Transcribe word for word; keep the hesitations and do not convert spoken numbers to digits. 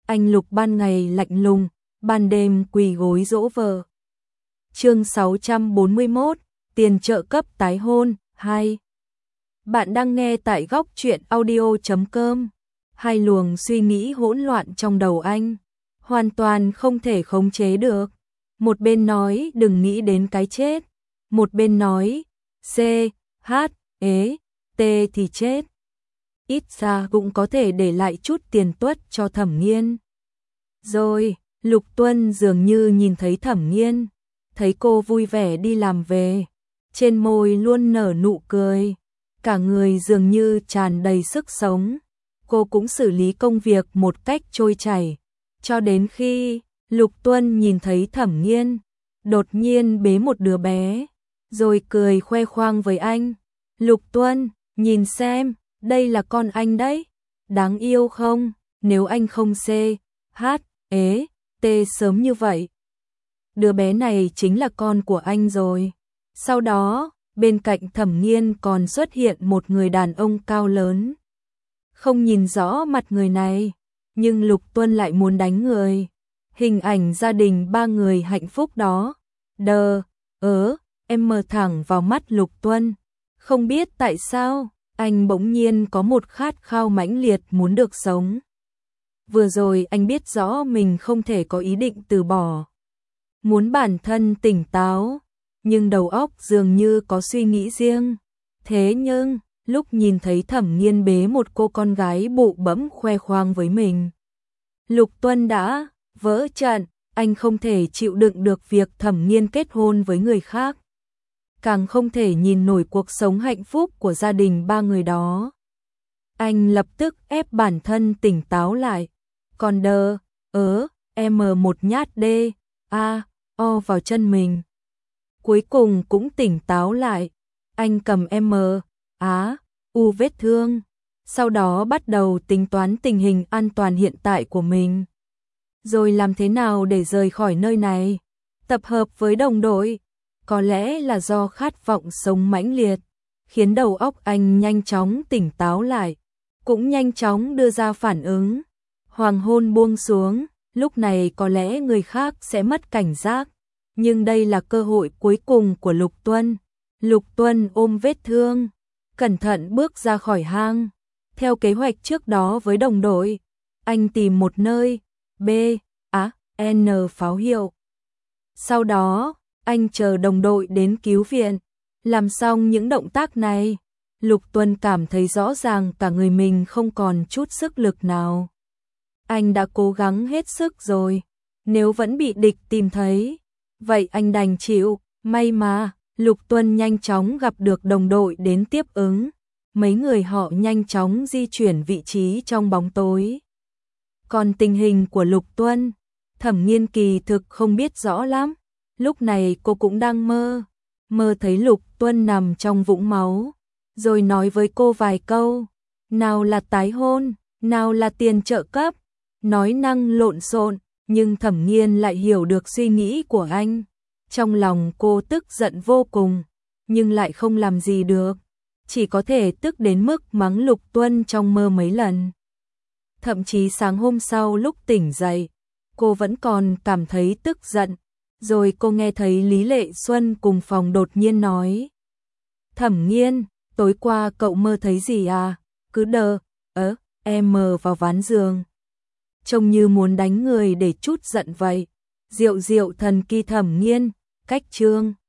anh Lục ban ngày lạnh lùng, ban đêm quỳ gối dỗ vợ. Chương sáu trăm bốn mươi mốt, tiền trợ cấp tái hôn, hai. Bạn đang nghe tại góc truyện audio chấm com. Hai luồng suy nghĩ hỗn loạn trong đầu anh, hoàn toàn không thể khống chế được. Một bên nói đừng nghĩ đến cái chết, một bên nói C, H, E, T thì chết. Ít ra cũng có thể để lại chút tiền tuất cho Thẩm Nghiên. Rồi, Lục Tuân dường như nhìn thấy Thẩm Nghiên, thấy cô vui vẻ đi làm về, trên môi luôn nở nụ cười, cả người dường như tràn đầy sức sống. Cô cũng xử lý công việc một cách trôi chảy, cho đến khi Lục Tuân nhìn thấy Thẩm Nghiên đột nhiên bế một đứa bé, rồi cười khoe khoang với anh. Lục Tuân, nhìn xem, đây là con anh đấy, đáng yêu không? Nếu anh không C, H, E, T sớm như vậy, đứa bé này chính là con của anh rồi. Sau đó, bên cạnh Thẩm Nghiên còn xuất hiện một người đàn ông cao lớn. Không nhìn rõ mặt người này, nhưng Lục Tuân lại muốn đánh người. Hình ảnh gia đình ba người hạnh phúc đó, đờ, ớ, em mờ thẳng vào mắt Lục Tuân. Không biết tại sao, anh bỗng nhiên có một khát khao mãnh liệt muốn được sống. Vừa rồi anh biết rõ mình không thể có ý định từ bỏ, muốn bản thân tỉnh táo, nhưng đầu óc dường như có suy nghĩ riêng. Thế nhưng, lúc nhìn thấy Thẩm Nghiên bế một cô con gái bụ bẫm khoe khoang với mình, Lục Tuân đã vỡ trận. Anh không thể chịu đựng được việc Thẩm Nghiên kết hôn với người khác, càng không thể nhìn nổi cuộc sống hạnh phúc của gia đình ba người đó. Anh lập tức ép bản thân tỉnh táo lại, còn đờ, ớ, em một nhát D, A, O vào chân mình. Cuối cùng cũng tỉnh táo lại, anh cầm M, Á, U vết thương, sau đó bắt đầu tính toán tình hình an toàn hiện tại của mình. Rồi làm thế nào để rời khỏi nơi này, tập hợp với đồng đội. Có lẽ là do khát vọng sống mãnh liệt, khiến đầu óc anh nhanh chóng tỉnh táo lại, cũng nhanh chóng đưa ra phản ứng. Hoàng hôn buông xuống, lúc này có lẽ người khác sẽ mất cảnh giác, nhưng đây là cơ hội cuối cùng của Lục Tuân. Lục Tuân ôm vết thương, cẩn thận bước ra khỏi hang. Theo kế hoạch trước đó với đồng đội, anh tìm một nơi B, A, N pháo hiệu. Sau đó, anh chờ đồng đội đến cứu viện. Làm xong những động tác này, Lục Tuân cảm thấy rõ ràng cả người mình không còn chút sức lực nào. Anh đã cố gắng hết sức rồi, nếu vẫn bị địch tìm thấy, vậy anh đành chịu. May mà, Lục Tuân nhanh chóng gặp được đồng đội đến tiếp ứng. Mấy người họ nhanh chóng di chuyển vị trí trong bóng tối. Còn tình hình của Lục Tuân, Thẩm Nghiên kỳ thực không biết rõ lắm. Lúc này cô cũng đang mơ, mơ thấy Lục Tuân nằm trong vũng máu, rồi nói với cô vài câu, nào là tái hôn, nào là tiền trợ cấp, nói năng lộn xộn, nhưng Thẩm Nghiên lại hiểu được suy nghĩ của anh. Trong lòng cô tức giận vô cùng, nhưng lại không làm gì được, chỉ có thể tức đến mức mắng Lục Tuân trong mơ mấy lần. Thậm chí sáng hôm sau lúc tỉnh dậy, cô vẫn còn cảm thấy tức giận. Rồi cô nghe thấy Lý Lệ Xuân cùng phòng đột nhiên nói, Thẩm Nghiên, tối qua cậu mơ thấy gì à? Cứ đờ, ớ, em mờ vào ván giường, trông như muốn đánh người để chút giận vậy. Diệu diệu thần kỳ Thẩm Nghiên, cách chương.